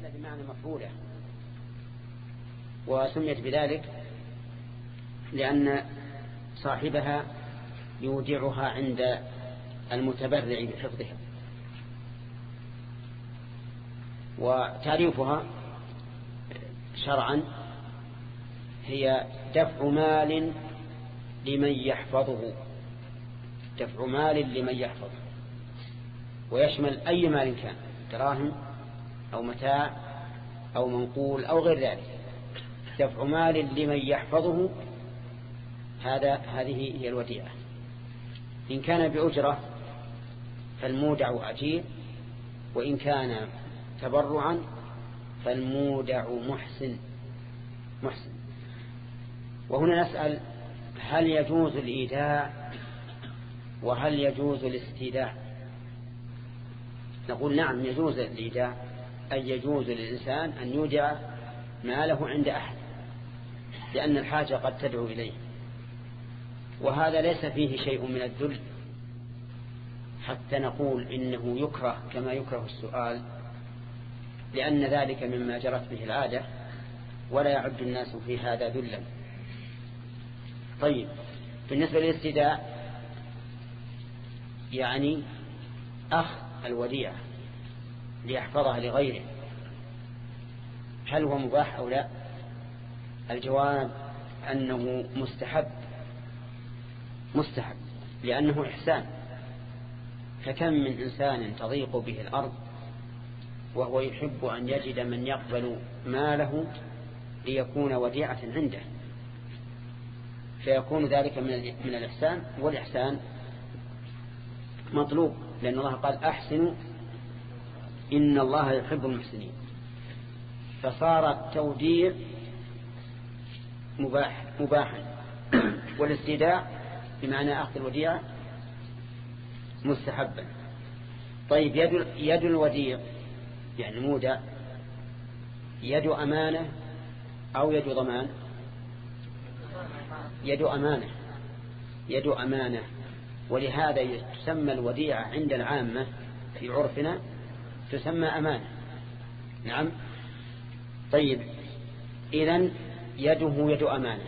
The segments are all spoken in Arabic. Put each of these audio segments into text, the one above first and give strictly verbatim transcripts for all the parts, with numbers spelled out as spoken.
فعل بمعنى مفعولة، وسميت بذلك لأن صاحبها يودعها عند المتبرع بحفظها. وتعريفها شرعا هي دفع مال لمن يحفظه، دفع مال لمن يحفظه، ويشمل أي مال كان، دراهم أو متاع أو منقول أو غير ذلك. دفع مال لمن يحفظه هذا هذه هي الوديعة. إن كان بأجرة فالمودع أجير، وإن كان تبرعا فالمودع محسن محسن. وهنا نسأل: هل يجوز الإيداع وهل يجوز الاستيداع؟ نقول نعم، يجوز الإيداع، أي يجوز للإنسان أن يودع ماله عند أحد، لأن الحاجة قد تدعو إليه، وهذا ليس فيه شيء من الذل حتى نقول إنه يكره كما يكره السؤال، لأن ذلك مما جرت به العادة، ولا يعد الناس في هذا ذلا. طيب، بالنسبة للاستيداع يعني أخذ الوديعة ليحفظها لغيره، هل هو مباح أو لا؟ الجواب أنه مستحب مستحب لأنه إحسان. فكم من إنسان تضيق به الأرض وهو يحب أن يجد من يقبل ماله ليكون وديعة عنده، فيكون ذلك من الإحسان، والإحسان مطلوب، لأن الله قال: أحسنوا إن الله يحب المحسنين. فصار التوديع مباح مباحا، والاستيداع بمعنى أخذ الوديعة مستحبا. طيب، يد, يد الوديع يعني مودع، يد أمانة أو يد ضمان؟ يد أمانة يد أمانة ولهذا تسمى الوديعة عند العامة في عرفنا تسمى أمانة. نعم. طيب، إذن يده يد أمانة،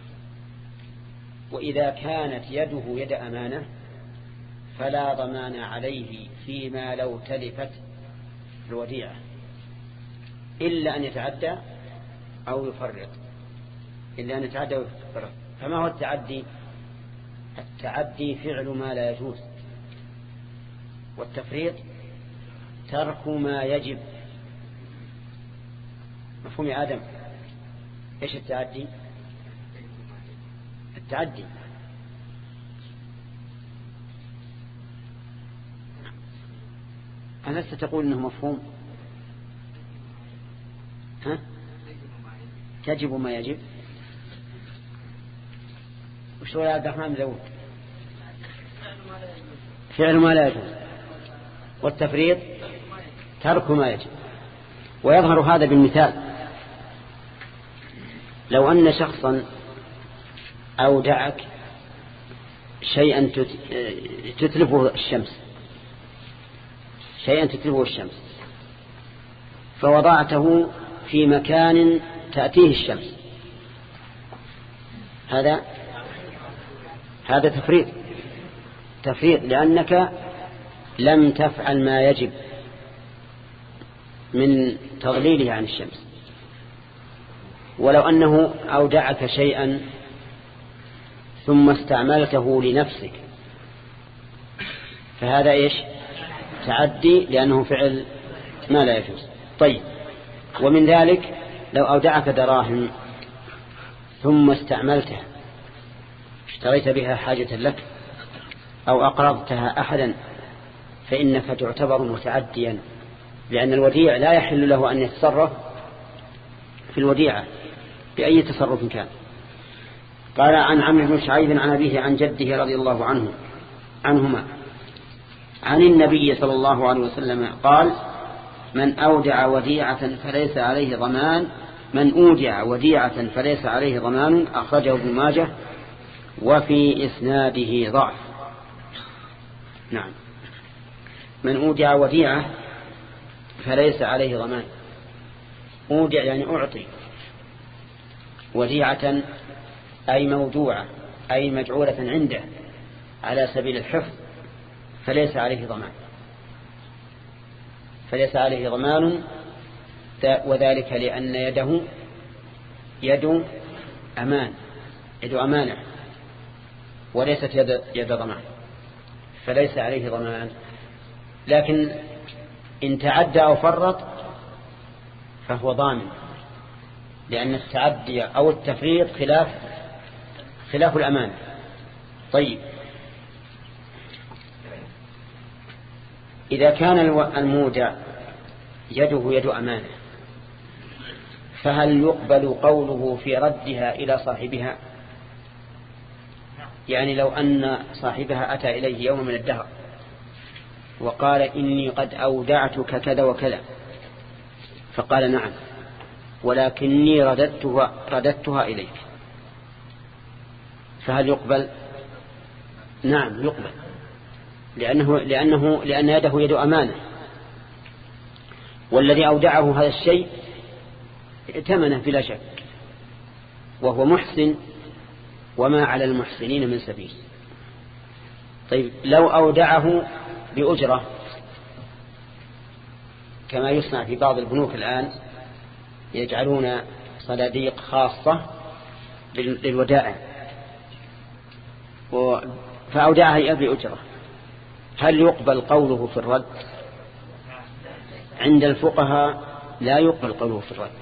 وإذا كانت يده يد أمانة فلا ضمان عليه فيما لو تلفت الوديعة إلا أن يتعدى أو يفرط إلا أن يتعدى ويفرط. فما هو التعدي؟ التعدي فعل ما لا يجوز، والتفريط ترك ما يجب. مفهوم يا آدم؟ إيش التعدي؟ التعدي ألست تقول إنه مفهوم؟ ها؟ تجب ما يجب. وش هو يا عبد الرحمن داود؟ فعل ما لا يجوز، والتفريط ترك ما يجب. ويظهر هذا بالمثال: لو أن شخصا أودعك شيئا تتلفه الشمس شيئا تتلفه الشمس فوضعته في مكان تأتيه الشمس، هذا هذا تفريط تفريط لأنك لم تفعل ما يجب من تضليله عن الشمس. ولو أنه أودعك شيئا ثم استعملته لنفسك فهذا إيش؟ تعدي، لأنه فعل ما لا يجوز. طيب، ومن ذلك لو أودعك دراهم ثم استعملتها، اشتريت بها حاجة لك أو أقرضتها أحدا، فإنك تعتبر متعديا، لأن الوديع لا يحل له أن يتصرف في الوديعة بأي تصرف كان. قال: عن عمرو بن شعيب عن أبيه عن جده رضي الله عنه عنهما عن النبي صلى الله عليه وسلم قال: من أودع وديعة فليس عليه ضمان من أودع وديعة فليس عليه ضمان. أخرجه ابن ماجه وفي إسناده ضعف. نعم، من أودع وديعة فليس عليه ضمان، أودع يعني أعطي، وديعة أي مودوعة أي مجعولة عنده على سبيل الحفظ، فليس عليه ضمان، فليس عليه ضمان، وذلك لأن يده يد أمان، يد أمانة وليست يد, يد ضمان، فليس عليه ضمان. لكن إن تعدى أو فرط فهو ضامن، لأن التعدي أو التفريط خلاف خلاف الأمانة. طيب، إذا كان المودع يده يد أمانة فهل يقبل قوله في ردها إلى صاحبها؟ يعني لو أن صاحبها أتى إليه يوم من الدهر وقال إني قد أودعتك كذا وكذا، فقال نعم ولكني رددتها, رددتها إليك، فهل يقبل؟ نعم يقبل، لأنه, لأنه لأن يده يد أمانة، والذي أودعه هذا الشيء ائتمنه بلا شك، وهو محسن وما على المحسنين من سبيل. طيب، لو أودعه بأجرة كما يصنع في بعض البنوك الآن، يجعلون صناديق خاصة للودائع، فأودعها بأجرة، هل يقبل قوله في الرد؟ عند الفقهاء لا يقبل قوله في الرد،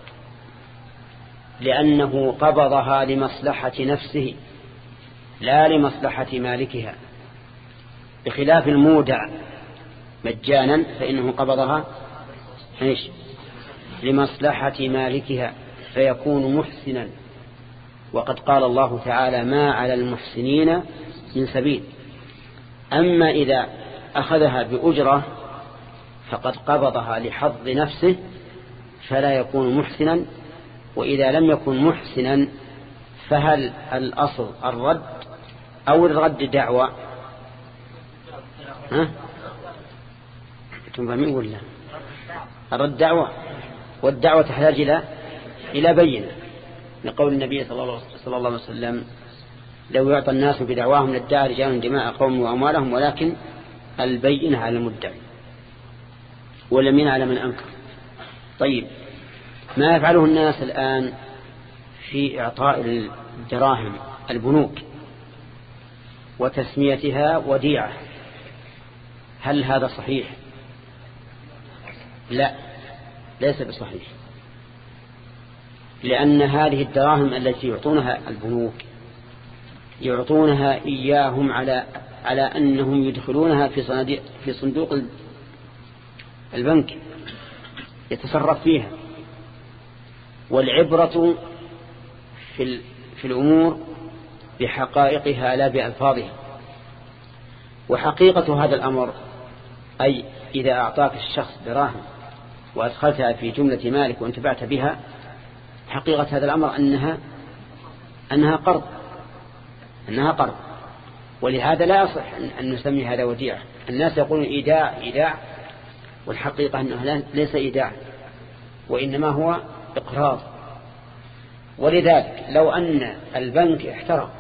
لأنه قبضها لمصلحة نفسه لا لمصلحة مالكها، بخلاف المودع مجانا فإنه قبضها إيش؟ لمصلحة مالكها فيكون محسنا، وقد قال الله تعالى ما على المحسنين من سبيل. أما إذا أخذها بأجرة فقد قبضها لحظ نفسه فلا يكون محسنا، وإذا لم يكن محسنا فهل الأصل الرد أو الرد دعوة؟ ها؟ تنفهمين ولا؟ الرد دعوة، والدعوة تحتاج إلى إلى بينة، لقول النبي صلى الله عليه وسلم لو يعطى الناس بدعواهم لادعى رجال دماء قوم وأموالهم ولكن البينة على المدعي واليمين على من أنكر. طيب، ما يفعله الناس الآن في إعطاء الدراهم البنوك وتسميتها وديعة، هل هذا صحيح؟ لا، ليس بصحيح، لأن هذه الدراهم التي يعطونها البنوك يعطونها إياهم على على أنهم يدخلونها في صناديق في صندوق البنك يتصرف فيها، والعبرة في في الأمور بحقائقها لا بألفاظها. وحقيقة هذا الأمر أي إذا أعطاك الشخص دراهم وأدخلتها في جملة مالك وانتفعت بها، حقيقة هذا الأمر أنها أنها قرض أنها قرض ولهذا لا يصح أن نسمي هذا وديعة. الناس يقولون إيداع إيداع، والحقيقة أنه ليس إيداع وإنما هو إقراض. ولذلك لو أن البنك احترق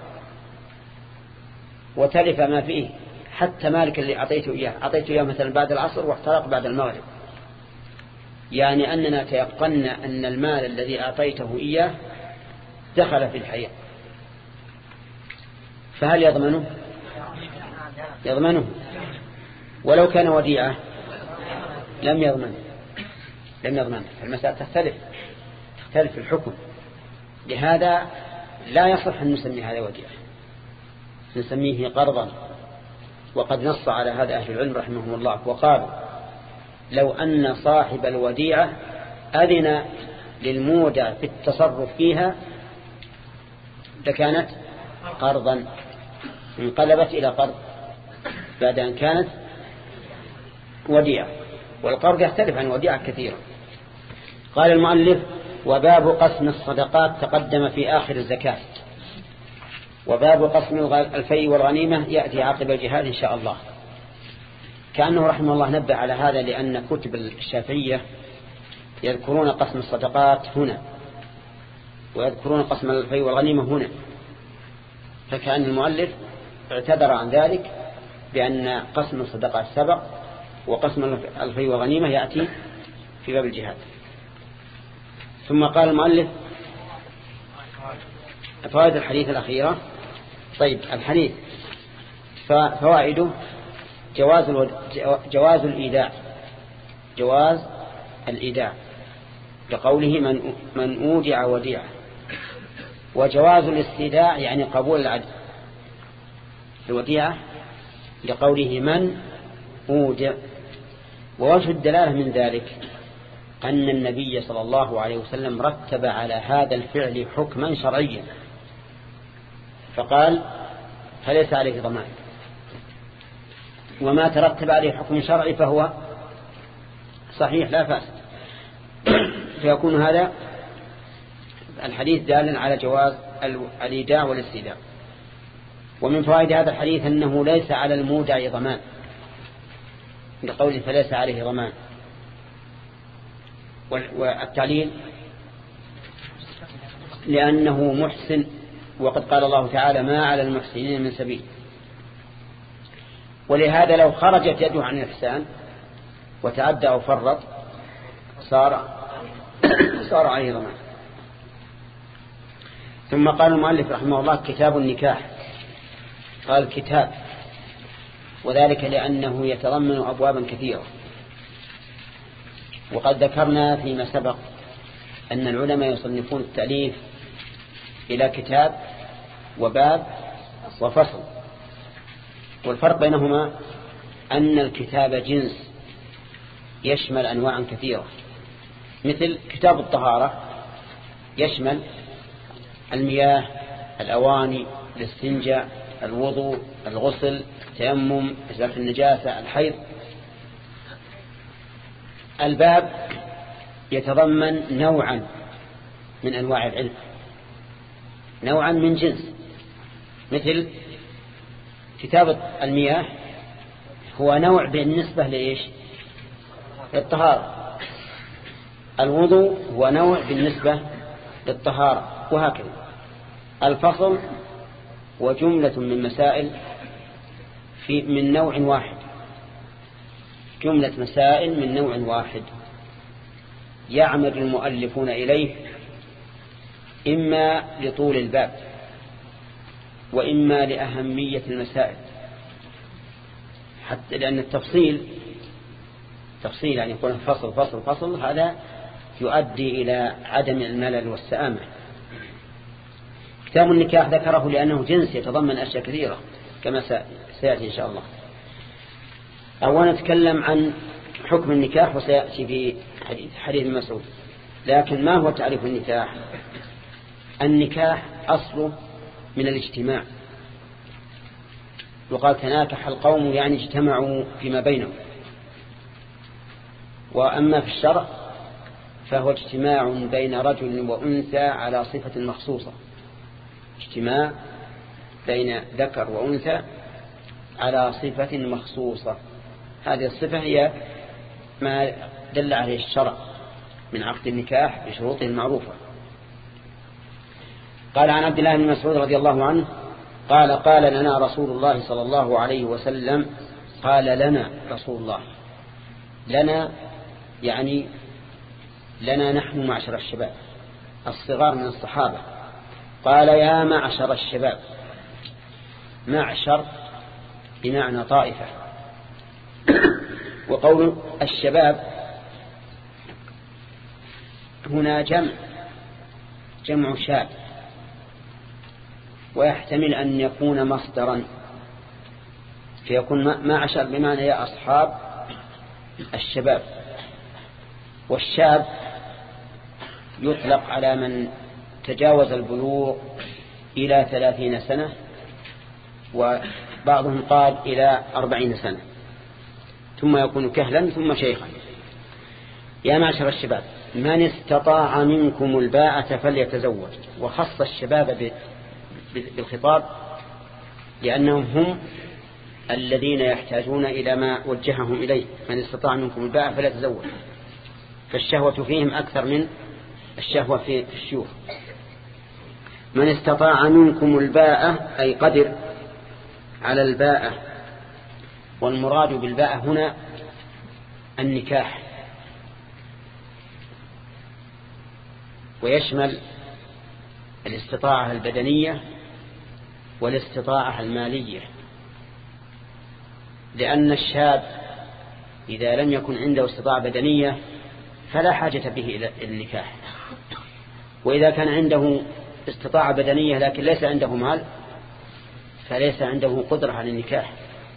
وتلف ما فيه حتى مالك اللي أعطيته إياه أعطيته إياه مثلا بعد العصر واحترق بعد المغرب، يعني أننا تيقنا أن المال الذي أعطيته إياه دخل في الحياة، فهل يضمنه؟ يضمنه. ولو كان وديعة لم يضمن لم يضمن المسألة تختلف تختلف الحكم. لهذا لا يصح أن نسمي هذا وديعة، نسميه قرضا. وقد نص على هذا أهل العلم رحمهم الله وقالوا لو أن صاحب الوديعة أذن للمودع في التصرف فيها لكانت قرضا، انقلبت إلى قرض بعد أن كانت وديعة، والقرض يختلف عن وديعة كثيرا. قال المؤلف وباب قسم الصدقات تقدم في آخر الزكاة، وباب قسم الفيء والغنيمة يأتي عقب الجهاد إن شاء الله. كأنه رحمه الله نبه على هذا، لأن كتب الشافعية يذكرون قسم الصدقات هنا ويذكرون قسم الفيء والغنيمة هنا، فكأن المؤلف اعتذر عن ذلك بأن قسم الصدقات سبق وقسم الفيء والغنيمة يأتي في باب الجهاد. ثم قال المؤلف فوائد الحديث الأخيرة. طيب الحديث فوائده جواز جواز الإيداع جواز الإيداع لقوله من من أودع وديعة، وجواز الاستيداع يعني قبول العدل الوديعة لقوله من أودع. ووجه الدلالة من ذلك أن النبي صلى الله عليه وسلم رتب على هذا الفعل حكما شرعيا فقال فليس عليه ضمان، وما ترتب عليه حكم شرعي فهو صحيح لا فاسد، فيكون هذا الحديث دالا على جواز الإيداع والاستيداع. ومن فوائد هذا الحديث أنه ليس على المودع ضمان لقوله فليس عليه ضمان. والتعليل لأنه محسن، وقد قال الله تعالى ما على المحسنين من سبيل، ولهذا لو خرجت يده عن الإحسان وتعدى أو فرط صار صار عليه ضمان. ثم قال المؤلف رحمه الله كتاب النكاح، قال كتاب وذلك لأنه يتضمن أبوابا كثيرة، وقد ذكرنا فيما سبق أن العلماء يصنفون التأليف إلى كتاب وباب وفصل، والفرق بينهما أن الكتاب جنس يشمل أنواعا كثيرة، مثل كتاب الطهارة يشمل المياه، الأواني، الاستنجاء، الوضوء، الغسل، التيمم، إزالة النجاسة، الحيض. الباب يتضمن نوعا من أنواع العلم، نوعا من جنس، مثل كتاب المياه هو نوع بالنسبة لإيش؟ للطهارة. الوضوء هو نوع بالنسبة للطهارة، وهكذا. الفصل وجملة من مسائل في من نوع واحد، جملة مسائل من نوع واحد يعمد المؤلفون إليه إما لطول الباب وإما لأهمية المسائل، حتى لأن التفصيل تفصيل يعني يكون فصل فصل فصل هذا يؤدي إلى عدم الملل والسآمة. كتاب النكاح ذكره لأنه جنس يتضمن أشياء كثيرة كما سيأتي إن شاء الله. أولا نتكلم عن حكم النكاح وسيأتي في حديث حديث مسعود. لكن ما هو تعريف النكاح؟ النكاح أصله من الاجتماع، وقال تناكح القوم يعني اجتمعوا فيما بينهم. وأما في الشرع فهو اجتماع بين رجل وأنثى على صفة مخصوصة، اجتماع بين ذكر وأنثى على صفة مخصوصة. هذه الصفة هي ما دل عليه الشرع من عقد النكاح بشروطه المعروفة. قال عن عبد الله بن مسعود رضي الله عنه قال قال لنا رسول الله صلى الله عليه وسلم، قال لنا رسول الله، لنا يعني لنا نحن معشر الشباب الصغار من الصحابة. قال يا معشر الشباب، معشر بمعنى طائفة، وقول الشباب هنا جمع جمع شاب، ويحتمل أن يكون مصدرا فيكون معشر بمعنى يا أصحاب الشباب. والشاب يطلق على من تجاوز البلوغ إلى ثلاثين سنة، وبعضهم قال إلى أربعين سنة، ثم يكون كهلا ثم شيخا. يا معشر الشباب من استطاع منكم الباءة فليتزوج، وخص الشباب بالخطاب لأنهم هم الذين يحتاجون إلى ما وجههم إليه. من استطاع منكم الباءة فليتزوج، فالشهوة فيهم أكثر من الشهوة في الشيوخ. من استطاع منكم الباءة أي قدر على الباءة، والمراد بالباءة هنا النكاح، ويشمل الاستطاعة البدنية والاستطاعة المالية، لأن الشاب إذا لم يكن عنده استطاعة بدنية فلا حاجة به إلى النكاح، وإذا كان عنده استطاعة بدنية لكن ليس عنده مال فليس عنده قدرة على النكاح.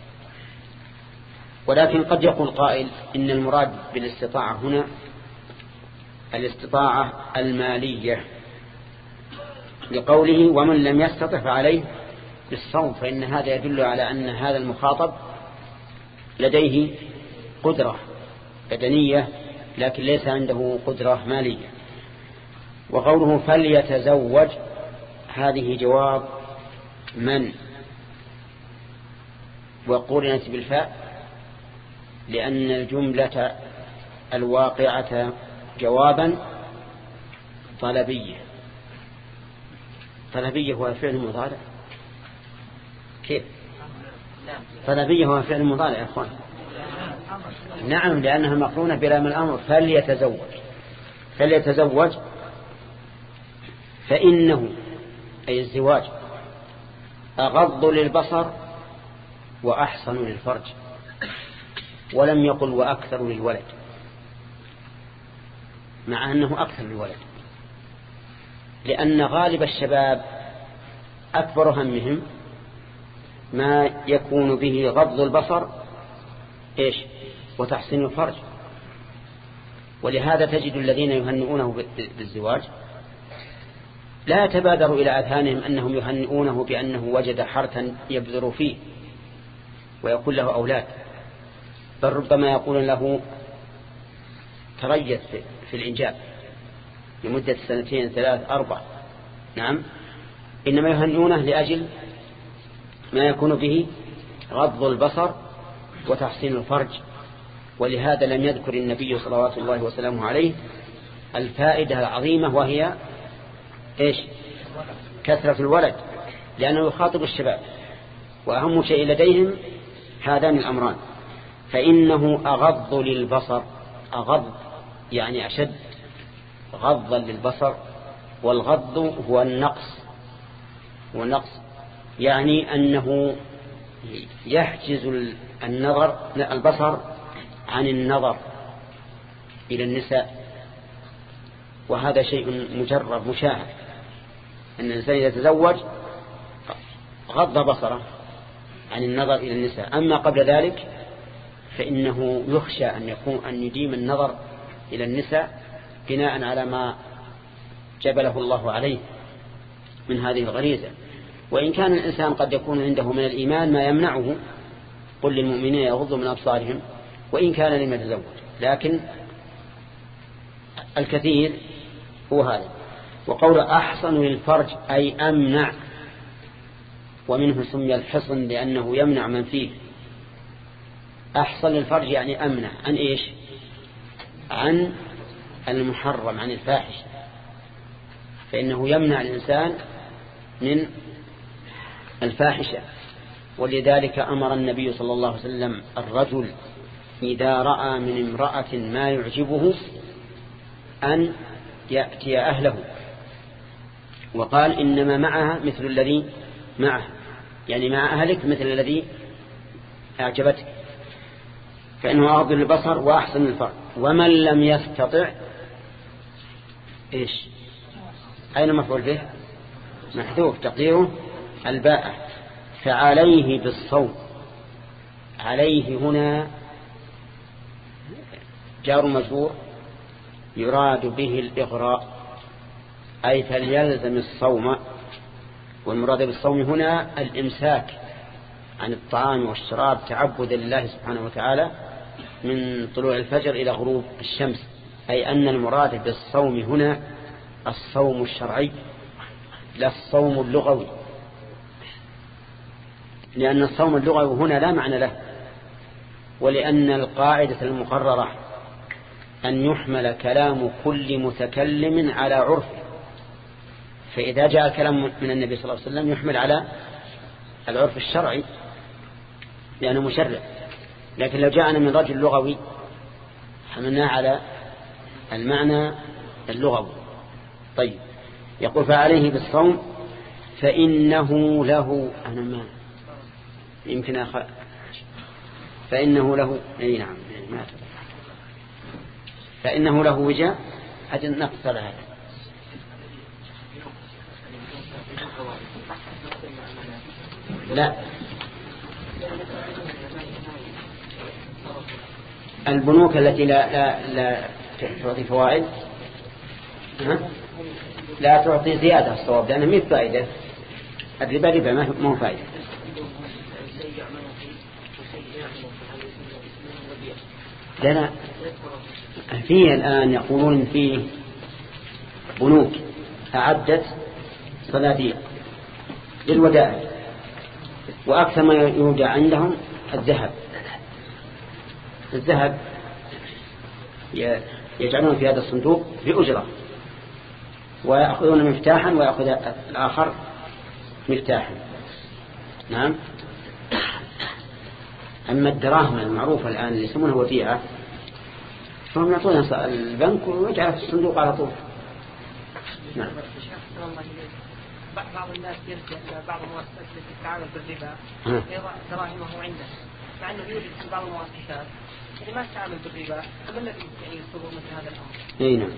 ولكن قد يقول قائل إن المراد بالاستطاعة هنا الاستطاعة المالية، لقوله ومن لم يستطع فعليه بالصوم، فإن هذا يدل على أن هذا المخاطب لديه قدرة بدنية لكن ليس عنده قدرة مالية. وقوله فليتزوج هذه جواب من، وقرنت بالفاء لأن الجملة الواقعة جوابا طلبية. طلبية هو فعل مضارع، كيف طلبية هو فعل مضارع يا أخوان؟ نعم، لأنها مقرونة بلام الأمر. فليتزوج فليتزوج فإنه أي الزواج أغض للبصر وأحصن للفرج، ولم يقل وأكثر للولد، مع أنه أكثر للولد، لأن غالب الشباب أكبر همهم ما يكون به غض البصر إيش وتحسين الفرج. ولهذا تجد الذين يهنئونه بالزواج لا يتبادر إلى أذهانهم أنهم يهنئونه بأنه وجد حرثا يبذر فيه ويكون له أولاد، بل ربما يقول له تريث في الإنجاب لمدة سنتين ثلاث أربع. نعم، إنما يهنئونه لأجل ما يكون به غض البصر وتحسين الفرج. ولهذا لم يذكر النبي صلوات الله وسلامه عليه الفائدة العظيمة وهي إيش كثرة الولد، لأنه يخاطب الشباب وأهم شيء لديهم هذان الأمران. فإنه أغض للبصر، أغض يعني أشد غضا للبصر، والغض هو النقص، والنقص يعني أنه يحجز النظر البصر عن النظر إلى النساء، وهذا شيء مجرب مشاهد، أن الإنسان إذا تزوج غض بصره عن النظر إلى النساء. أما قبل ذلك فإنه يخشى أن يكون أن يديم النظر إلى النساء بناء على ما جبله الله عليه من هذه الغريزة. وإن كان الإنسان قد يكون عنده من الإيمان ما يمنعه، قل للمؤمنين يغضوا من أبصارهم وإن كان لم يتزوج، لكن الكثير هو هذا. وقول أحصن للفرج أي أمنع، ومنه سمي الحصن لأنه يمنع من فيه. أحصن للفرج يعني أمنع عن إيش؟ عن المحرم، عن الفاحش، فإنه يمنع الإنسان من الفاحشة. ولذلك أمر النبي صلى الله عليه وسلم الرجل إذا رأى من امرأة ما يعجبه أن يأتي أهله، وقال إنما معها مثل الذي معه، يعني مع أهلك مثل الذي أعجبتك، فإنه أغض البصر وأحسن الفرج. ومن لم يستطع إيش؟ أين مفعول به؟ محذوف تقديره الباءة، فعليه بالصوم. عليه هنا جار مجرور يراد به الإغراء، أي فليلزم الصوم. والمراد بالصوم هنا الإمساك عن الطعام والشراب تعبدا لله سبحانه وتعالى من طلوع الفجر إلى غروب الشمس، أي أن المراد بالصوم هنا الصوم الشرعي لا الصوم اللغوي، لأن الصوم اللغوي هنا لا معنى له، ولأن القاعدة المقررة أن يحمل كلام كل متكلم على عرفه، فإذا جاء الكلام من النبي صلى الله عليه وسلم يحمل على العرف الشرعي لأنه مشرع، لكن لو جاءنا من رجل لغوي حملناه على المعنى اللغوي. طيب، يقول فعليه بالصوم فإنه له، أنا ما يمكن أخ... فإنه له، أي نعم ما فإنه له وجاء أجل نقص لها. لا، البنوك التي لا, لا, لا تعطي فوائد لا تعطي زيادة الصواب، لأنها مية فائدة. الربا ربا ما هو فائدة. لا لا، فيه الآن يقولون فيه بنوك أعدت صناديق للودائع، وأكثر ما يوجد عندهم الذهب. الذهب يجعلون في هذا الصندوق بأجرة، ويأخذون مفتاحا ويأخذ الآخر مفتاحا. نعم. أما الدراهم المعروفة الآن اللي يسمونها وديعة فهم يعطونها البنك ويجعلها في الصندوق على طول. نعم. بعض الناس يرجع بعض المؤسسات التي تتعامل بالربا يضع دراهمه عنده، مع أنه يوجد في بعض المؤسسات اللي ما تتعامل بالربا، فما الذي يعني يصدر مثل هذا الأمر؟ أي نعم.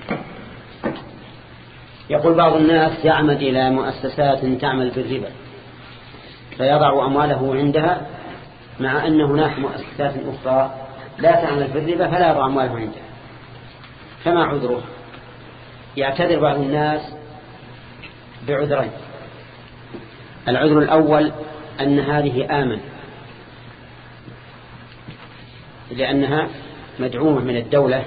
يقول بعض الناس يعمد إلى مؤسسات تعمل بالربا فيضع أمواله عندها، مع أن هناك مؤسسات أخرى لا تعمل بالربا فلا يضع أمواله عندها. فما عذره؟ يعتذر بعض الناس بعذرين. العذر الأول أن هذه آمن، لأنها مدعومة من الدولة،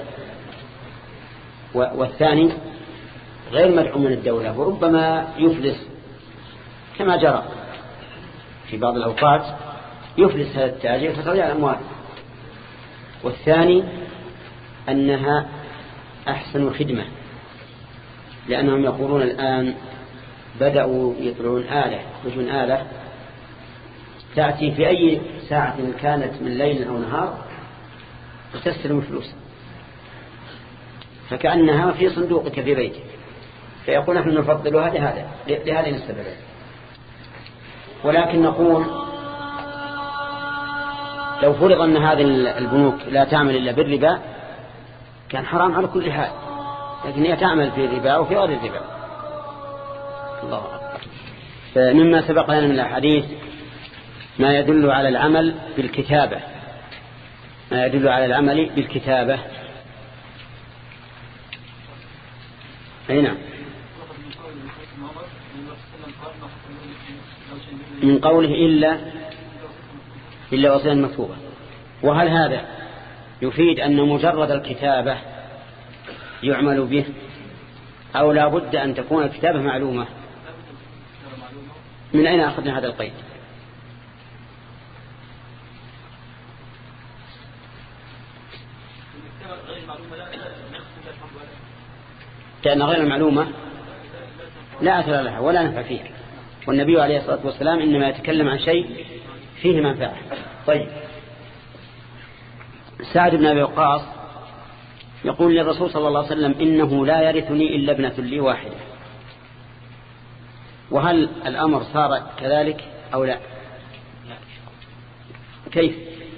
والثاني غير مدعوم من الدولة وربما يفلس كما جرى في بعض الأوقات، يفلس هذا التاجر فتضيع الأموال. والثاني أنها أحسن خدمة، لأنهم يقولون الآن بدأوا يطلعون آلة يخرجون آلة تأتي في أي ساعة كانت من ليل أو نهار وتستلم فلوس، فكأنها في صندوقك في بيتك. فيقول نحن نفضلها لهذا لهذه السبب. ولكن نقول لو فرض أن هذه البنوك لا تعمل إلا بالربا كان حرام على كل حال، لكن هي تعمل في الربا وفي غير الربا. الله أكبر. فمما سبق لنا من الحديث ما يدل على العمل بالكتابة، ما يدل على العمل بالكتابة. أي نعم. من قوله إلا إلا وصيا مكتوبة. وهل هذا يفيد أن مجرد الكتابة يعمل به، أو لا بد أن تكون الكتابة معلومة؟ من أين أخذنا هذا القيد؟ لأن غير المعلومة لا أثر لها ولا نفع فيها، والنبي عليه الصلاة والسلام إنما يتكلم عن شيء فيه منفعة. طيب، سعد بن أبي وقاص يقول للرسول صلى الله عليه وسلم إنه لا يرثني إلا ابنة لي واحدة، وهل الأمر صار كذلك أو لا؟ كيف؟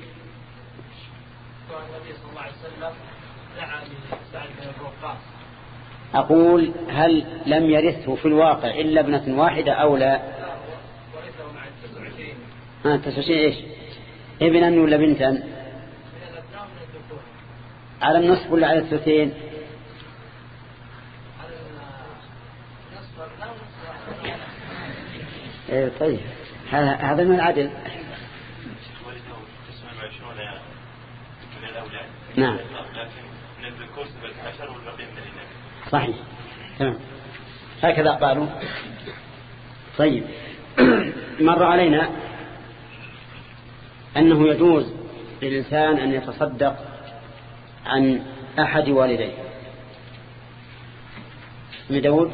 النبي صلى الله عليه وسلم دعا لسعد بن أبي وقاص. أقول هل لم يرثه في الواقع إلا ابنة واحدة أو لا؟ ورثه مع التسعين. ها تسعين إيش؟ ابنا ولا بنتا؟ من الأبناء من الذكور. على النصف ولا على الثلثين؟ على النصف والأبناء ونصف. إيه طيب، هذا هذا من العدل. نعم. صحيح. تمام. هكذا قالوا. طيب. مر علينا أنه يجوز للإنسان أن يتصدق عن أحد والديه. ابن داود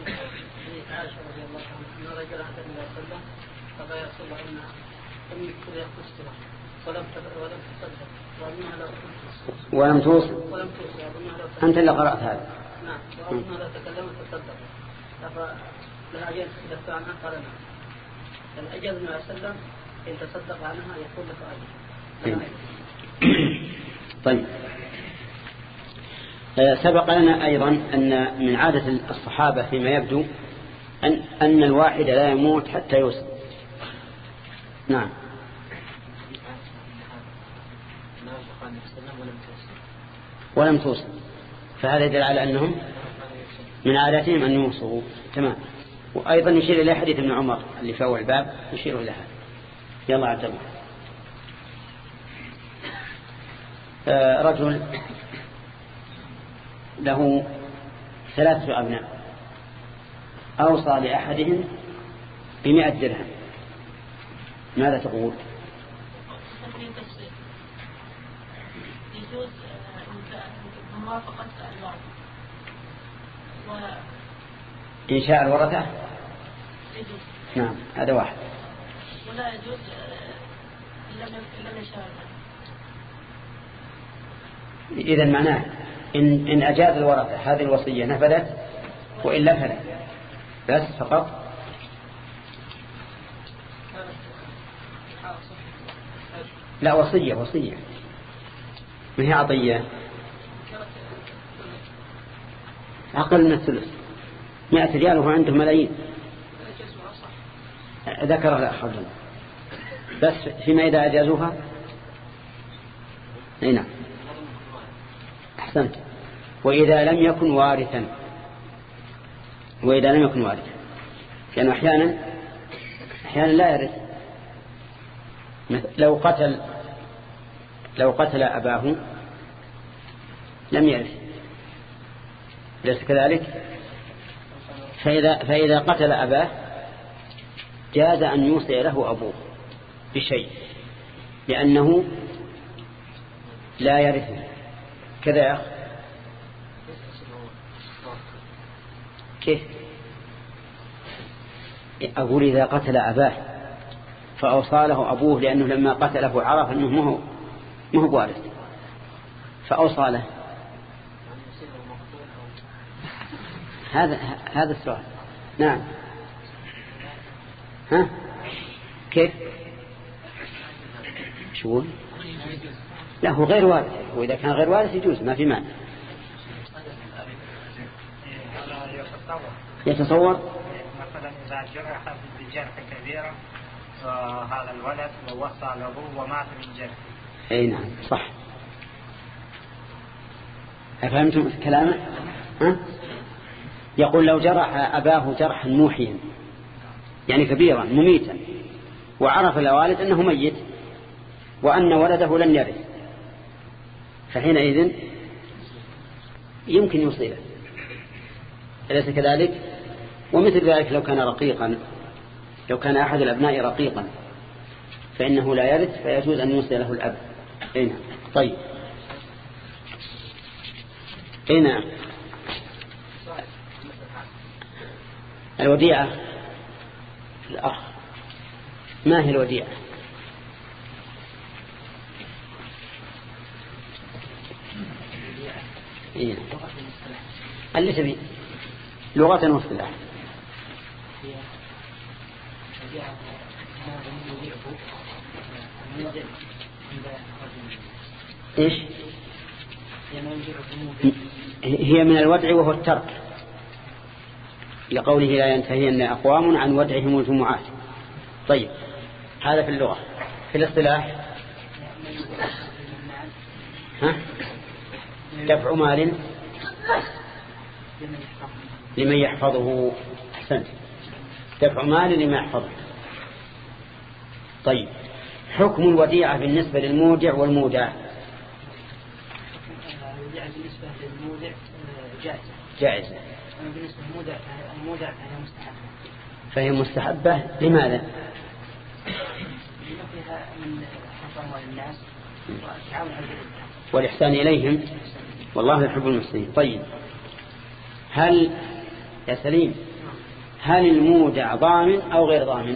ولم توصل أنت اللي قرأت هذا. نعم. وأظنها لا تكلمت تصدق فلها أجل تدفع عنها قال نعم. الأجل النبي صلى الله عليه وسلم إن تصدق عنها يقول لك أجل. طيب سبق لنا أيضا أن من عادة الصحابة فيما يبدو أن, أن الواحد لا يموت حتى يوصل. نعم. ولم توصل فهذا يدل على أنهم من عاداتهم أن يوصلوا. تمام. وأيضا يشير إلى حديث ابن عمر اللي في أول الباب يشير إلى هذا. يلا عتبه. آه رجل له ثلاثة أبناء أوصى لأحدهم بمئة درهم، ماذا تقول؟ يجوز موافقة الوارث إنشاء الورثة يجوز. نعم هذا واحد. ولا يجوز إلا من يشاء. إذن معناه إن, إن أجاز الورثة هذه الوصية نفذت وإلا فلا بس فقط. لا وصية وصية ما هي عطية أقل من الثلث. مئة ريال وهو عنده ملايين ذكر لا حظا بس فيما إذا أجازوها. نعم أحسنت. وإذا لم يكن وارثا وإذا لم يكن وارثا لأنه أحيانا أحيانا لا يرث. لو قتل لو قتل أباه لم يرث ليس كذلك. فإذا, فإذا قتل أباه جاز أن يوصي له أبوه بشيء لأنه لا يرثه كذا يا أخي. كيف أقول إذا قتل أباه فأوصى له أبوه لأنه لما قتله عرف أنه مهو مهو وارث فأوصى له. هذا هذا السؤال. نعم. ها كيف شو لا هو غير وارث. وإذا كان غير وارث يجوز ما في مانع. يتصور مثلا إذا جرح بجرح كبيرة هذا الولد ووصى له ومات من جرح. أي نعم صح. أفهمتم كلامه؟ ها؟ يقول لو جرح أباه جرحا موحيا يعني كبيرا مميتا وعرف الوالد أنه ميت وأن ولده لن يرث فحينئذ يمكن يوصي له أليس كذلك؟ ومثل ذلك لو كان رقيقا لو كان أحد الأبناء رقيقا فإنه لا يرث فيجوز أن يوصي له الأب. هنا طيب هنا الوديعة الأخ ما هي الوديعة؟ إيه. اللي تبي لغة واصطلاح. إيش هي من الودع وهو الترك لقوله لا ينتهين أقوام عن ودعهم الجمعات. طيب هذا في اللغة. في الاصطلاح ها دفع مال لمن يحفظه. أحسنت دفع مال لمن يحفظه. طيب حكم الوديعة بالنسبة للمودع والمودع؟ الوديعة بالنسبة للمودع جائزة جائزة. بالنسبة للمودع المودع فهي مستحبة. فهي مستحبة لماذا؟ لما فيها من حفظ أموال الناس والتعاون على البر. والإحسان إليهم والله يحب المحسنين. طيب هل يا سليم هل المودع ضامن أو غير ضامن؟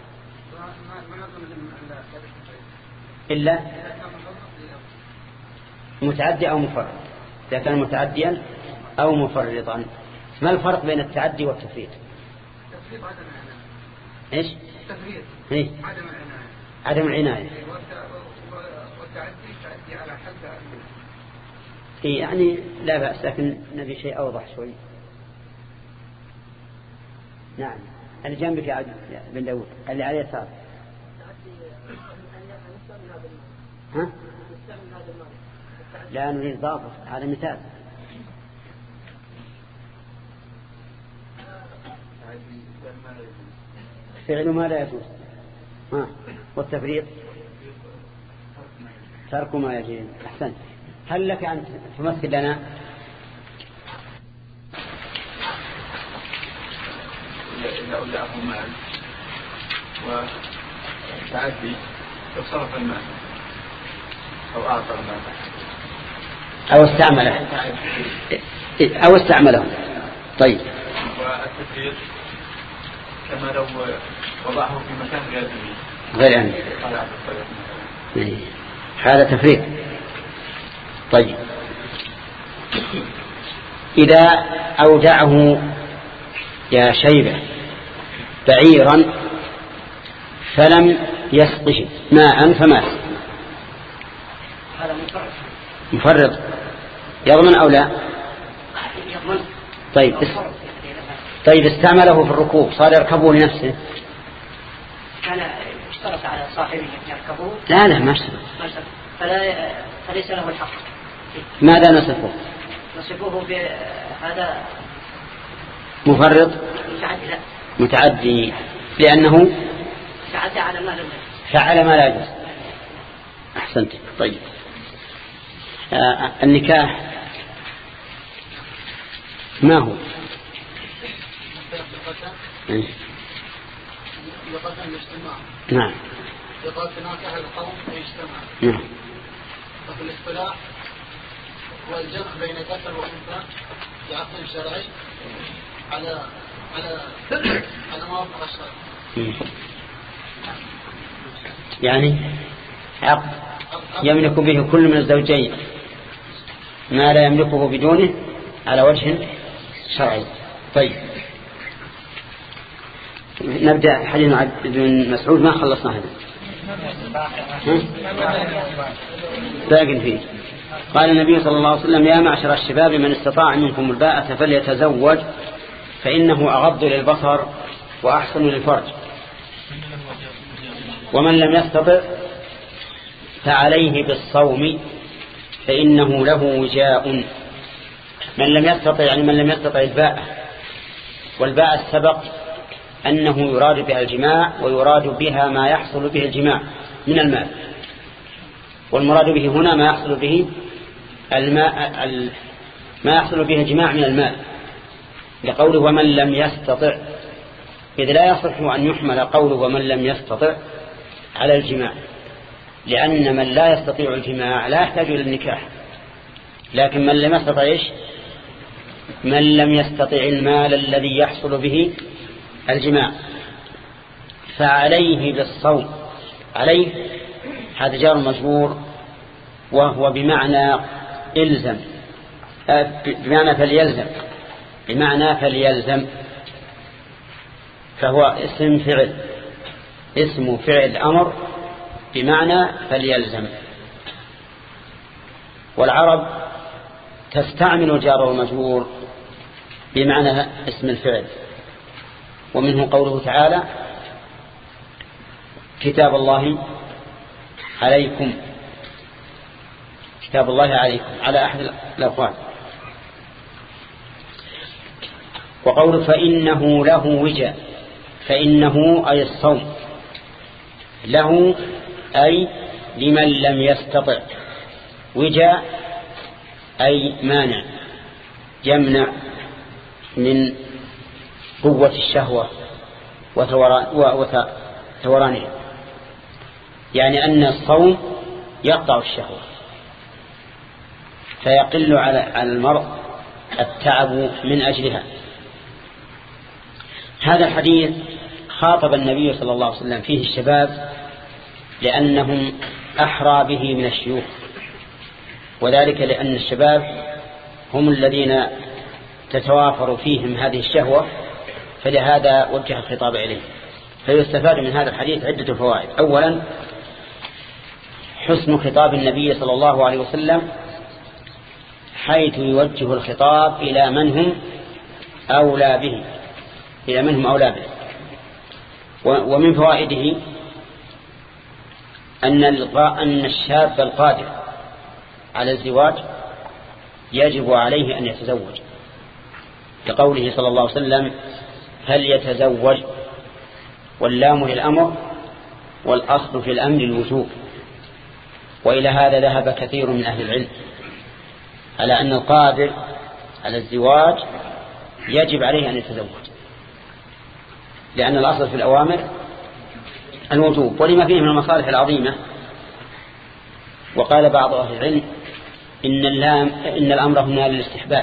إلا متعدي أو مفرط. إذا كان متعديا أو مفرطا ما الفرق بين التعدي والتفريط؟ التفريط عدم العناية. إيش؟ التفريط إيه؟ عدم العناية. عدم العناية. والتعدي تعدي على حد إيه يعني لا بأس لكن نبي شيء أوضح شوي. نعم اللي جنبك يا بن داود اللي عليه صار. ها؟ لا نريد ضابط هذا مثال. فعل ما لا يجوز. ها والتفريط ترك ما يجوز. أحسنت. هل لك أن تمثل لنا؟ إذا أودعه مال وتعدي وصرف المال أو أعطى المال أو استعمله أو استعمله. طيب والتفريط كما لو وضعه في مكان غير أمين غير أمين هذا تفريط. طيب إذا أودعه يا شيبة بعيرا فلم يسقه ماء فمات هذا مفرط. مفرط يضمن أو لا؟ يضمن. طيب طيب استعمله في الركوب صار يركبه لنفسه. كان اشترط على صاحبه يركبه. لا لا ما اشترط. فلا فليس له الحق. ماذا نصفه؟ نصفه بهذا مفرط متعدي. لا متعدي لأنه تعدى على ما لم فعل ما لا يجوز. أحسنت. طيب آه النكاح ما هو؟ يقدم الاجتماع. نعم. يقال تناكح القوم فيجتمع. نعم. وفي الاصطلاح هو الجمع بين ذكر وأنثى بعقد شرعي على على على ما وفق الشرع. يعني عقد يملك به كل من الزوجين ما لا يملكه بدونه على وجه شرعي. طيب نبدأ حديث ابن مسعود ما خلصنا هذا باقي فيه. قال النبي صلى الله عليه وسلم يا معشر الشباب من استطاع منكم الباءة فليتزوج فإنه أغض للبصر وأحسن للفرج ومن لم يستطع فعليه بالصوم فإنه له وجاء. من لم يستطع يعني من لم يستطع الباءة. والباء السبق أنه يراد بها الجماع ويراد بها ما يحصل به الجماع من المال. والمراد به هنا ما يحصل به الماء ما يحصل به الجماع من المال لقوله ومن لم يستطع إذ لا يصح أن يحمل قوله ومن لم يستطع على الجماع لأن من لا يستطيع الجماع لا يحتاج إلى النكاح. لكن من لم يستطع إيش؟ من لم يستطع المال الذي يحصل به الجماع فعليه بالصوم. عليه هذا جار مجرور وهو بمعنى إلزم بمعنى فليلزم بمعنى فليلزم فهو اسم فعل اسم فعل أمر بمعنى فليلزم. والعرب تستعمل جار ومجرور بمعنى اسم الفعل. ومنه قوله تعالى كتاب الله عليكم كتاب الله عليكم على أحد الأقوال. وقوله فإنه له وجاء فإنه أي الصوم له أي لمن لم يستطع وجاء أي مانع يمنع من قوة الشهوة وثورانها يعني أن الصوم يقطع الشهوة فيقل على المرء التعب من أجلها. هذا الحديث خاطب النبي صلى الله عليه وسلم فيه الشباب لأنهم أحرى به من الشيوخ، وذلك لأن الشباب هم الذين تتوافر فيهم هذه الشهوة، فلهذا وجه الخطاب إليه. فيستفاد من هذا الحديث عدة فوائد. أولا حسن خطاب النبي صلى الله عليه وسلم حيث يوجه الخطاب إلى من هم أولى به إلى من هم أولى به. ومن فوائده أن أن الشاب القادر على الزواج يجب عليه أن يتزوج، كقوله صلى الله عليه وسلم هل يتزوج، واللام للأمر والأصل في الأمر الوجوب. وإلى هذا ذهب كثير من أهل العلم على أن القادر على الزواج يجب عليه أن يتزوج، لأن الأصل في الأوامر الوجوب ولما فيه من المصالح العظيمة. وقال بعض أهل العلم إن, اللام إن الأمر هنا للاستحباب،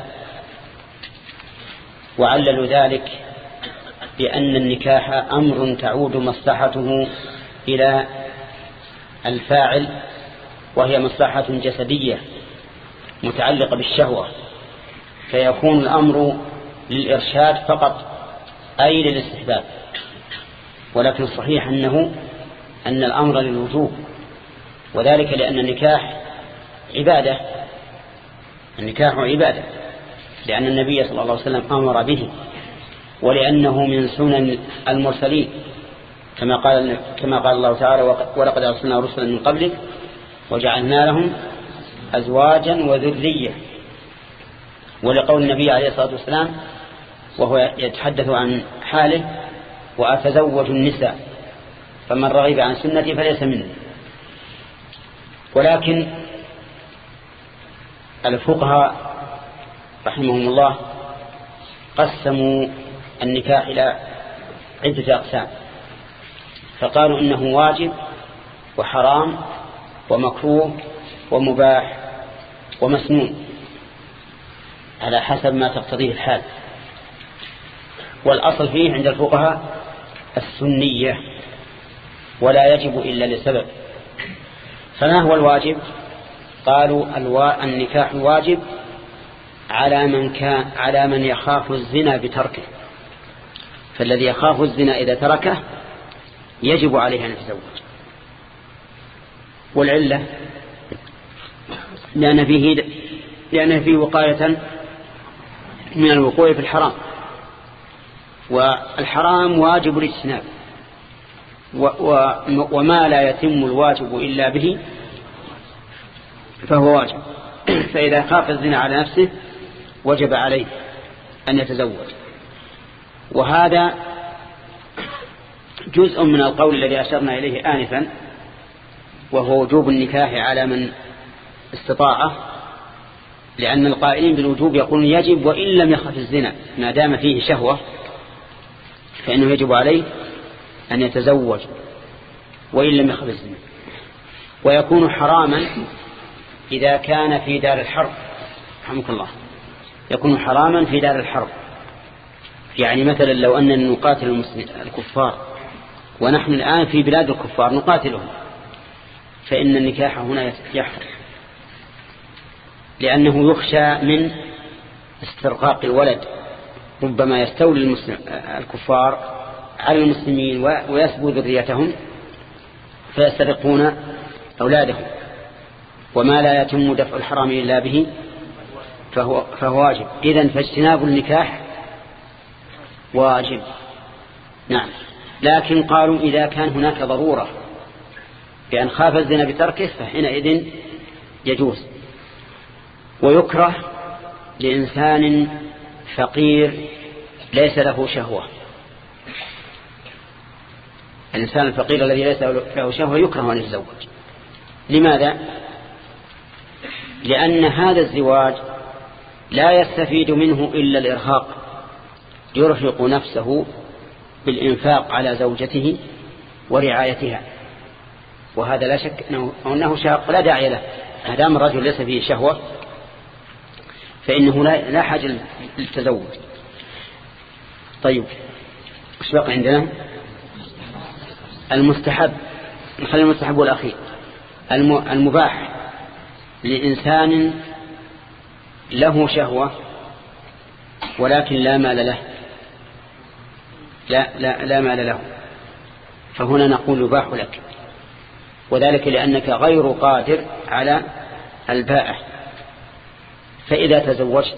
وعللوا ذلك بأن النكاح أمر تعود مصلحته إلى الفاعل، وهي مصلحة جسدية متعلقة بالشهوة، فيكون الأمر للإرشاد فقط أي للاستحباب. ولكن الصحيح أنه أن الأمر للوجوب، وذلك لأن النكاح عبادة، النكاح عبادة، لأن النبي صلى الله عليه وسلم أمر به، ولأنه من سنن المرسلين، كما قال كما قال الله تعالى ولقد أرسلنا رسلا من قبلك وجعلنا لهم أزواجا وذرية. ولقول النبي عليه الصلاة والسلام وهو يتحدث عن حاله وأتزوج النساء فمن رغب عن سنتي فليس مني. ولكن الفقهاء رحمهم الله قسموا النكاح إلى عدة أقسام، فقالوا إنه واجب وحرام ومكروه ومباح ومسنون على حسب ما تقتضيه الحال. والأصل فيه عند الفقهاء السنية، ولا يجب إلا لسبب. فما هو الواجب؟ قالوا النكاح الواجب على من كان على من يخاف الزنا بتركه، فالذي يخاف الزنا إذا تركه يجب عليه أن يتزوج. والعلة لأن فيه لأن فيه وقاية من الوقوع في الحرام، والحرام واجب الاجتناب، وما لا يتم الواجب إلا به فهو واجب. فإذا خاف الزنا على نفسه وجب عليه أن يتزوج. وهذا جزء من القول الذي أشرنا إليه آنفا، وهو وجوب النكاح على من استطاعه، لأن القائلين بالوجوب يقولون يجب وإن لم يخف الزنا، ما دام فيه شهوة فإنه يجب عليه أن يتزوج وإن لم يخف الزنا. ويكون حراما إذا كان في دار الحرب، رحمك الله، يكون حراما في دار الحرب. يعني مثلا لو أننا نقاتل الكفار ونحن الآن في بلاد الكفار نقاتلهم، فإن النكاح هنا يحرم، لأنه يخشى من استرقاق الولد، ربما يستولي المسلم الكفار على المسلمين ويسبوا ذريتهم فيسترقون أولادهم، وما لا يتم دفع الحرام إلا به فهو, فهو واجب. إذن فاجتناب النكاح واجب. نعم. لكن قالوا إذا كان هناك ضرورة بأن خاف الزنا بتركه فحينئذ يجوز. ويكره لإنسان فقير ليس له شهوة، الإنسان الفقير الذي ليس له شهوة يكره أن يتزوج. لماذا؟ لأن هذا الزواج لا يستفيد منه إلا الإرهاق، يرهق نفسه بالإنفاق على زوجته ورعايتها، وهذا لا شك أنه, أنه شاق لا داعي له. ما دام الرجل ليس فيه شهوة فإنه لا حاجة للتزوج. طيب ايش بقى عندنا؟ المستحب، نخلي المستحب والأخير. المباح لإنسان له شهوة ولكن لا مال له، لا, لا, لا مال له، فهنا نقول يباح لك، وذلك لأنك غير قادر على البائع. فإذا تزوجت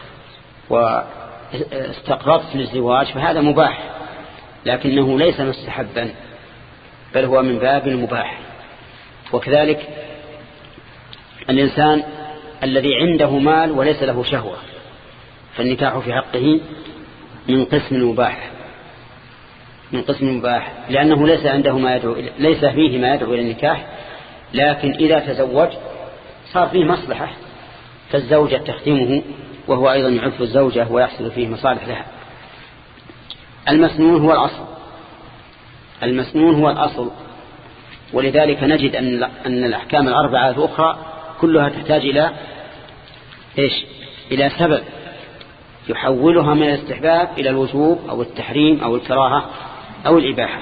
واستقرضت للزواج فهذا مباح، لكنه ليس مستحبا بل هو من باب المباح. وكذلك الإنسان الذي عنده مال وليس له شهوة فالنكاح في حقه من قسم المباح، من قسم المباح لأنه ليس عنده ما يدعو، ليس فيه ما يدعو إلى النكاح، لكن إذا تزوج صار فيه مصلحة فالزوجة تخدمه وهو أيضا يعف الزوجة ويحصل فيه مصالح لها. المسنون هو الأصل، المسنون هو الأصل، ولذلك نجد أن أن الأحكام الأربعة الأخرى كلها تحتاج إلى إيش؟ إلى سبب يحولها من الاستحباب إلى الوجوب أو التحريم أو الكراهة أو الإباحة.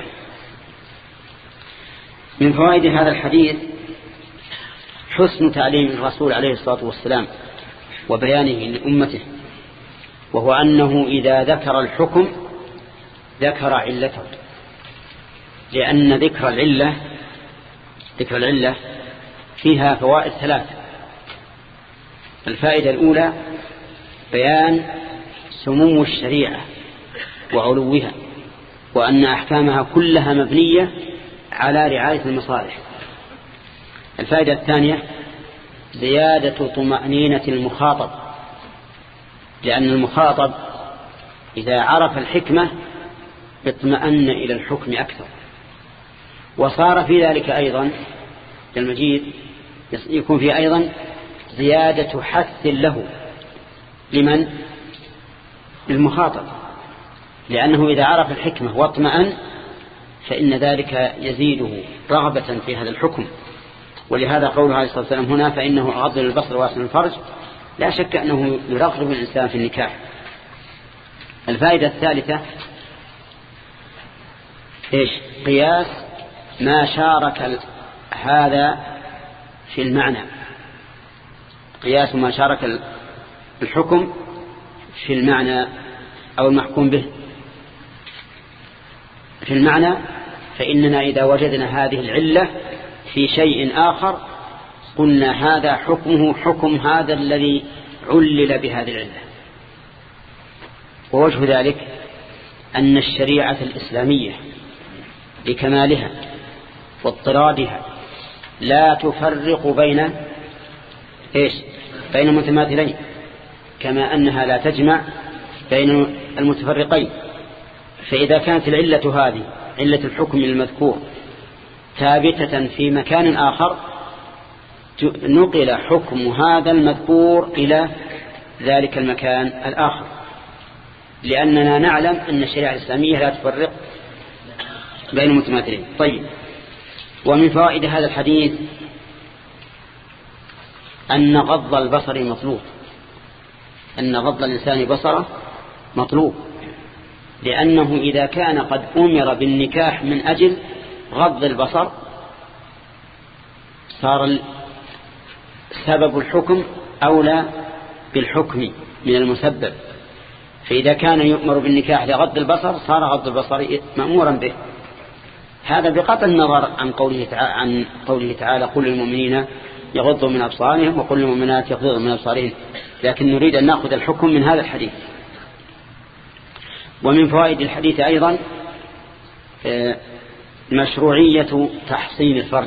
من فوائد هذا الحديث حسن تعليم الرسول عليه الصلاة والسلام وبيانه لأمته، وهو أنه إذا ذكر الحكم ذكر علته، لأن ذكر العلة ذكر العلة فيها فوائد ثلاثة. الفائدة الأولى بيان سمو الشريعة وعلوها، وأن أحكامها كلها مبنية على رعاية المصالح. الفائدة الثانية زيادة طمأنينة المخاطب، لأن المخاطب إذا عرف الحكمة اطمأن إلى الحكم أكثر. وصار في ذلك أيضا المجيد يكون فيه أيضا زيادة حث له لمن؟ للمخاطب، لأنه إذا عرف الحكمة واطمأن فإن ذلك يزيده رغبة في هذا الحكم. ولهذا قوله عليه الصلاة والسلام هنا فإنه أغض للبصر واسع الفرج، لا شك أنه يرغب الإنسان في النكاح. الفائدة الثالثة إيش؟ قياس ما شارك هذا في المعنى، قياس ما شارك الحكم في المعنى أو المحكوم به في المعنى. فإننا إذا وجدنا هذه العلة في شيء آخر قلنا هذا حكمه حكم هذا الذي علل بهذه العلة. ووجه ذلك أن الشريعة الإسلامية لكمالها واضطرادها لا تفرق بين إيش؟ بين متماثلين، كما أنها لا تجمع بين المتفرقين. فإذا كانت العلة هذه علة الحكم المذكور ثابتة في مكان آخر نقل حكم هذا المذكور إلى ذلك المكان الآخر، لأننا نعلم أن الشريعة الإسلامية لا تفرق بين المتماثلين. طيب، ومن فوائد هذا الحديث أن غض البصر مطلوب، أن غض الإنسان بصره مطلوب، لأنه إذا كان قد أمر بالنكاح من أجل غض البصر صار سبب الحكم أولى بالحكم من المسبب. فإذا كان يؤمر بالنكاح لغض البصر صار غض البصر مأمورا به. هذا بقطع النظر عن قوله تعالى, عن قوله تعالى قل للمؤمنين يغضوا من أبصارهم وقل للمؤمنات يغضضن من أبصارهن، لكن نريد أن نأخذ الحكم من هذا الحديث. ومن فوائد الحديث أيضا مشروعية تحصين الفرج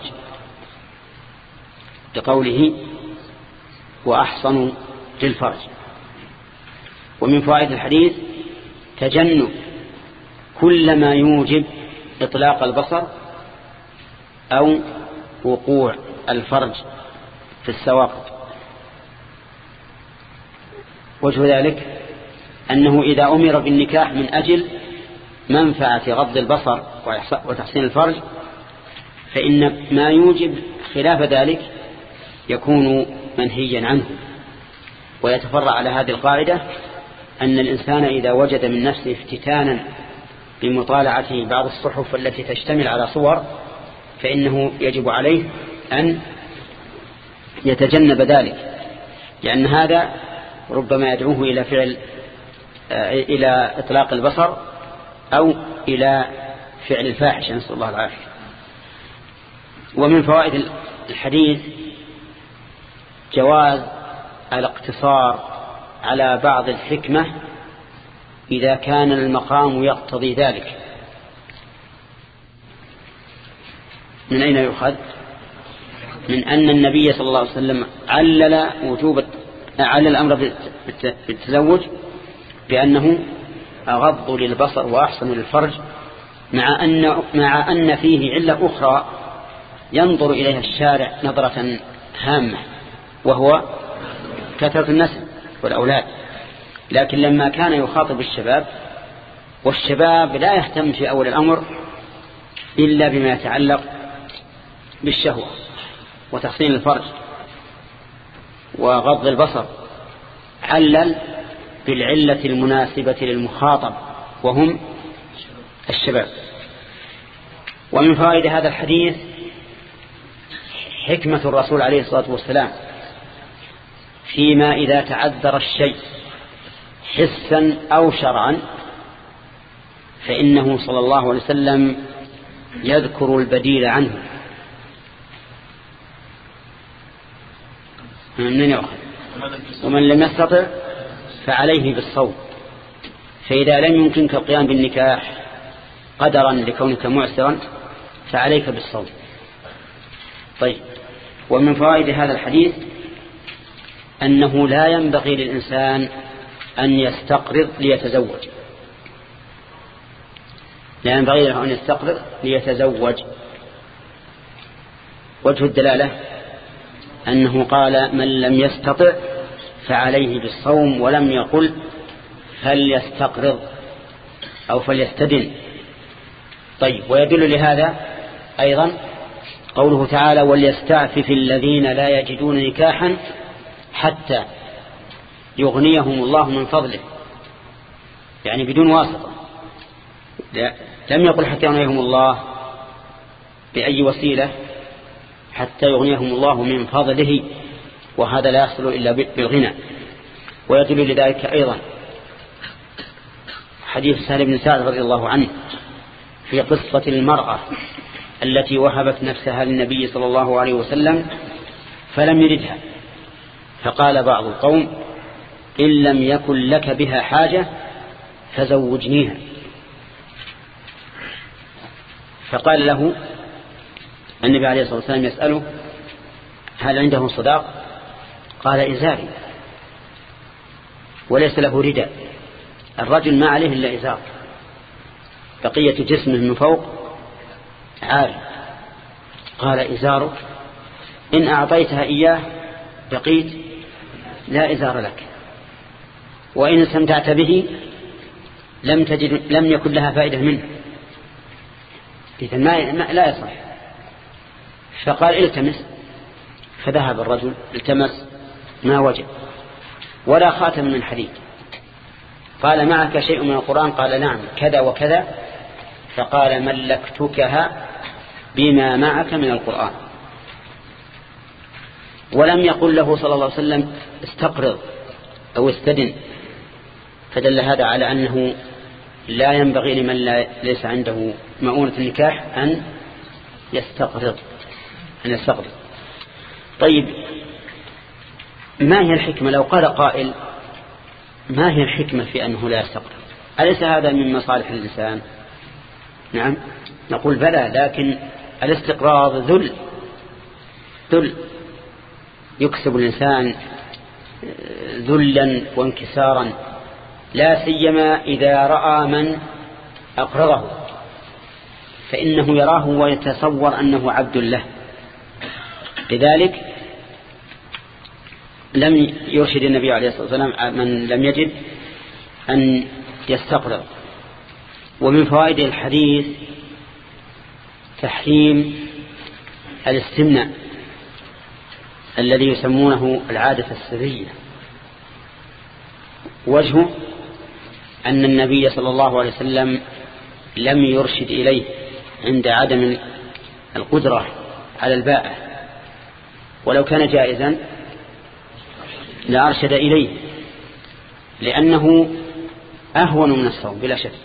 بقوله وأحصنوا للفرج. ومن فوائد الحديث تجنب كل ما يوجب إطلاق البصر أو وقوع الفرج في السواقط. وجه ذلك أنه إذا أمر بالنكاح من أجل منفعة غض البصر وتحسين الفرج فإن ما يوجب خلاف ذلك يكون منهيا عنه. ويتفرع على هذه القاعدة أن الإنسان إذا وجد من نفسه افتتانا بمطالعة بعض الصحف التي تشتمل على صور فإنه يجب عليه أن يتجنب ذلك، لأن هذا ربما يدعوه إلى فعل إلى إطلاق البصر أو إلى فعل الفاحشة، نسأل الله العافية. ومن فوائد الحديث جواز الاقتصار على بعض الحكمة إذا كان المقام يقتضي ذلك. من أين يؤخذ؟ من أن النبي صلى الله عليه وسلم علل وجوب علل الأمر بالتزوج بأنه أغض للبصر وأحسن للفرج، مع أن مع أن فيه علة أخرى ينظر إليها الشارع نظرة هامة وهو كثرة النسل والأولاد. لكن لما كان يخاطب الشباب، والشباب لا يهتم في أول الأمر إلا بما يتعلق بالشهوة وتحصين الفرج وغض البصر، علل بالعلة المناسبة للمخاطب وهم الشباب. ومن فوائد هذا الحديث حكمة الرسول عليه الصلاة والسلام فيما إذا تعذر الشيء حسا أو شرعا فإنه صلى الله عليه وسلم يذكر البديل عنه. من يأخذ؟ ومن لم يستطع فعليه بالصوم، فإذا لم يمكنك القيام بالنكاح قدرا لكونك معسرا فعليك بالصوم. طيب، ومن فوائد هذا الحديث أنه لا ينبغي للإنسان أن يستقرض ليتزوج، لا ينبغي له أن يستقرض ليتزوج. وجه الدلالة أنه قال من لم يستطع فعليه بالصوم، ولم يقل فليستقرض أو فليستدن. طيب، ويدل لهذا أيضا قوله تعالى وليستعفف الذين لا يجدون نكاحا حتى يغنيهم الله من فضله، يعني بدون واسطة. لم يقل حتى يغنيهم الله بأي وسيلة، حتى يغنيهم الله من فضله، وهذا لا يحصل إلا بالغنى. ويدل لذلك أيضا حديث سهل بن سعد رضي الله عنه في قصة المرأة التي وهبت نفسها للنبي صلى الله عليه وسلم فلم يردها، فقال بعض القوم إن لم يكن لك بها حاجة فزوجنيها. فقال له النبي عليه الصلاة والسلام يسأله هل عنده صداق؟ قال إزاري، وليس له رداء. الرجل ما عليه إلا إزار، بقية جسمه من فوق عاري. قال إزارك إن أعطيتها إياه بقيت لا إزار لك، وإن استمتعت به لم تجد لم يكن لها فائدة منه، إذن ما لا يصح. فقال التمس، فذهب الرجل التمس ما وجد ولا خاتم من حديد. قال معك شيء من القرآن؟ قال نعم كذا وكذا. فقال ملكتكها بما معك من القرآن. ولم يقل له صلى الله عليه وسلم استقرض أو استدن، فدل هذا على أنه لا ينبغي لمن لا ليس عنده مؤونة النكاح أن يستقرض أن يستقرض. طيب، ما هي الحكمة؟ لو قال قائل ما هي الحكمة في أنه لا يستقرض؟ أليس هذا من مصالح الإنسان؟ نعم نقول بلى، لكن الاستقراض ذل ذل يكسب الإنسان ذلا وانكسارا، لا سيما إذا رأى من أقرضه، فإنه يراه ويتصور أنه عبد له. لذلك لم يرشد النبي عليه الصلاة والسلام من لم يجد أن يستقرض. ومن فوائد الحديث تحريم الاستمناء الذي يسمونه العادة السرية، وجهه أن النبي صلى الله عليه وسلم لم يرشد إليه عند عدم القدرة على الباءة، ولو كان جائزا لأرشد إليه، لأنه أهون من الصوم بلا شك،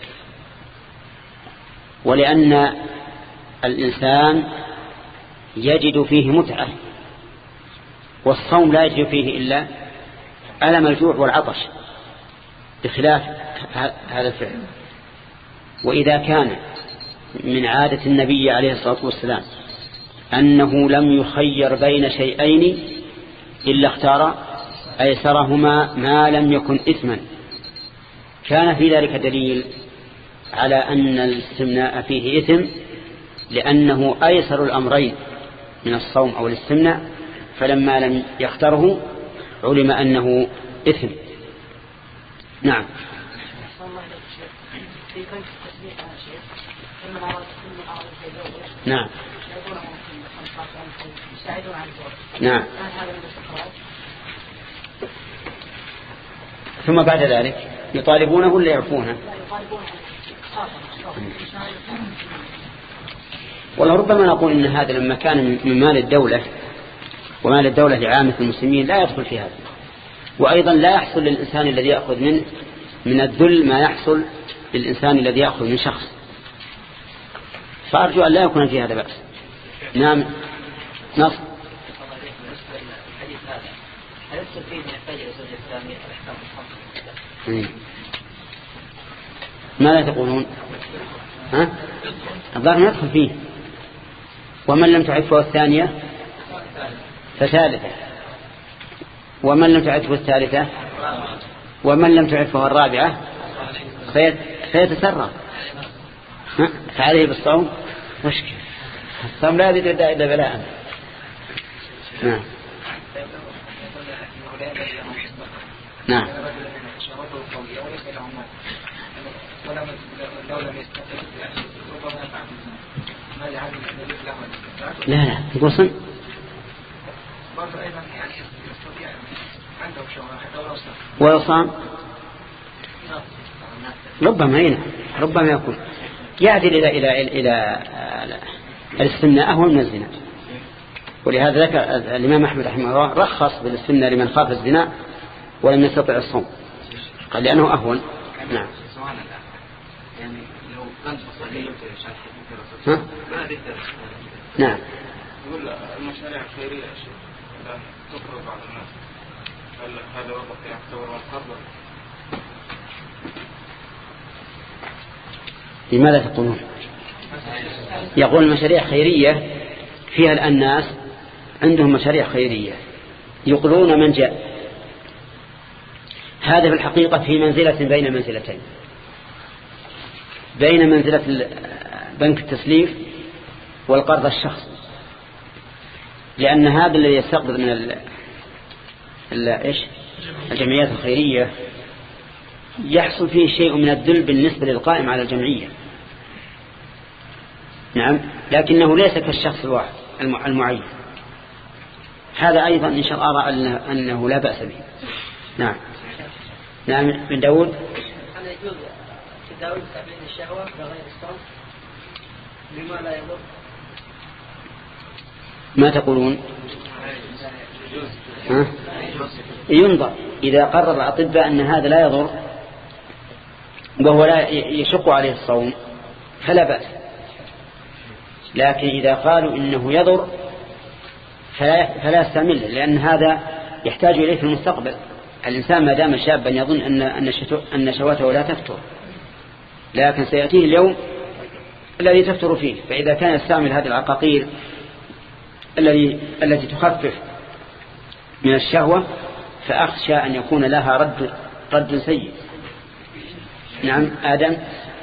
ولأن الإنسان يجد فيه متعة، والصوم لا يجد فيه إلا ألم الجوع والعطش بخلاف هذا الفعل. وإذا كان من عادة النبي عليه الصلاة والسلام أنه لم يخير بين شيئين إلا اختار أيسرهما ما لم يكن إثما، كان في ذلك دليل على أن الاستمناء فيه إثم، لأنه أيسر الأمرين من الصوم أو الاستمناء، فلما لم يختاره علم أنه إثم. نعم. نعم. نعم. ثم بعد ذلك يطالبونه ولا يعفونه؟ والله ربما نقول إن هذا لما كان من مال الدولة ومال الدولة لعامة المسلمين لا يدخل في هذا، وأيضا لا يحصل للإنسان الذي يأخذ منه من الذل ما يحصل للإنسان الذي يأخذ من شخص، فأرجو أن لا يكون في هذا بأس. نعم. نص ما لا تقولون؟ ها؟ الظاهر يدخل فيه. ومن لم تعرفه الثانية فثالثة، ومن لم تعرفه الثالثة، ومن لم تعرفه الرابعة فيتسرع، فعليه بالصوم مشكلة. الصوم لا يزيد إلا بلاء. نعم. نعم. لا لا يقول صم ويصام ربما هنا ربما يكون يعدل إلى إلى إلى الاستمناء أهون من الزنا، ولهذا ذكر الإمام أحمد رحمه الله رخص بالاستمناء لمن خاف الزنا ولم يستطع الصوم، قال لأنه أهون. نعم. يعني لو كان صحيح ها؟ نعم. يقول المشاريع الخيرية يا شيخ لا تفرض على الناس، هل هذا وقت يعتبر محرم؟ لماذا تقولون؟ يقول المشاريع خيرية فيها الآن ناس عندهم مشاريع خيرية يقولون من جاء، هذا في الحقيقة في منزلة بين منزلتين، بين منزلة بنك التسليف والقرض الشخصي، لأن هذا الذي يستقبض من ال... ال... إيش؟ الجمعيات الخيرية يحصل فيه شيء من الذل بالنسبة للقائم على الجمعية. نعم. لكنه ليس كالشخص الواحد المعين. هذا أيضا إن شاء الله أرى أنه لا بأس به. نعم. نعم. من داود هل يجوز تداوي تأمين الشهوة بغير الصوم بما لا يضر؟ ما تقولون؟ ها؟ ينظر إذا قرر الأطباء أن هذا لا يضر وهو لا يشق عليه الصوم فلا بأس، لكن إذا قالوا إنه يضر فلا فلا يستعمله، لأن هذا يحتاج إليه في المستقبل. الإنسان ما دام شابا يظن أن أن شهوته لا تفتر، لكن سيأتيه اليوم الذي تفتر فيه، فإذا كان يستعمل هذه العقاقير الذي التي تخفف من الشهوة فأخشى أن يكون لها رد رد سيء. نعم. آدم.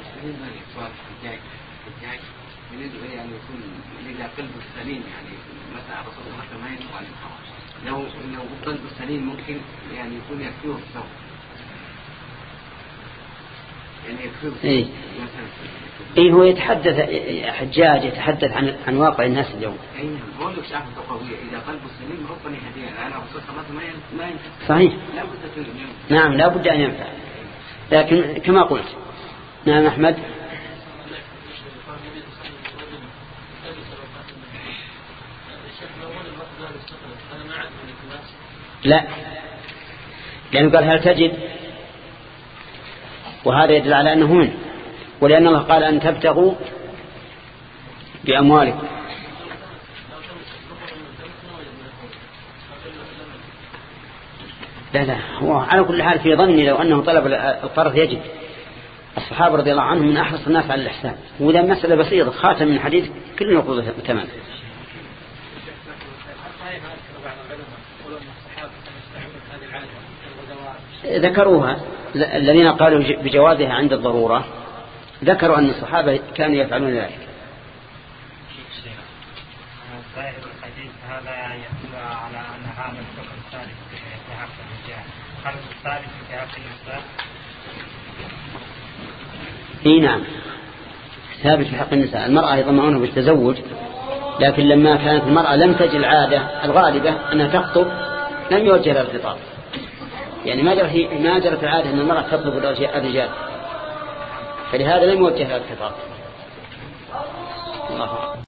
يعني يكون إذا قلبه السليم يعني مثلا الرسول صلى الله عليه وسلم ما ينهى عن الحرام، لو لو قلبه السليم ممكن يعني يكون يكفيه الصوم. يعني يكفر إيه إيه هو يتحدث حجاج يتحدث عن عن واقع الناس اليوم. أي بقول لك شعب تقوية إذا قلبه سليم ربنا يهديه. أنا أقصد خلاص ما ما ينفع. صحيح. لا بد أن ينفع. نعم لا بد أن ينفع. لكن كما قلت. نعم أحمد. لا لأنه قال هل تجد وهذا يدل على أنه منه ولأن الله قال أن تبتغوا بأموالكم. لا لا هو على كل حال في ظني لو أنه طلب القرض يجد. الصحابة رضي الله عنهم من أحرص الناس على الإحسان وإذا مسألة بسيطة خاتم من حديث كل نقوض ثمن. ذكروها الذين قالوا بجوازها عند الضرورة ذكروا أن الصحابة كانوا يفعلون ذلك. ظاهر الحديث هذا يدل على أن هذا الحكم الثالث في حق الرجال. هل الثالث في حق النساء؟ اي نعم ثابت في حق النساء. المرأة يطمعونه بالتزوج لكن لما كانت المرأة لم تجد العادة الغالبة أنها تخطب لم يوجه لها الخطاب. يعني ما جرت ما جرت العادة أن المرأة تطلب الرجال فلهذا لم يوجه لها الخطاب. الله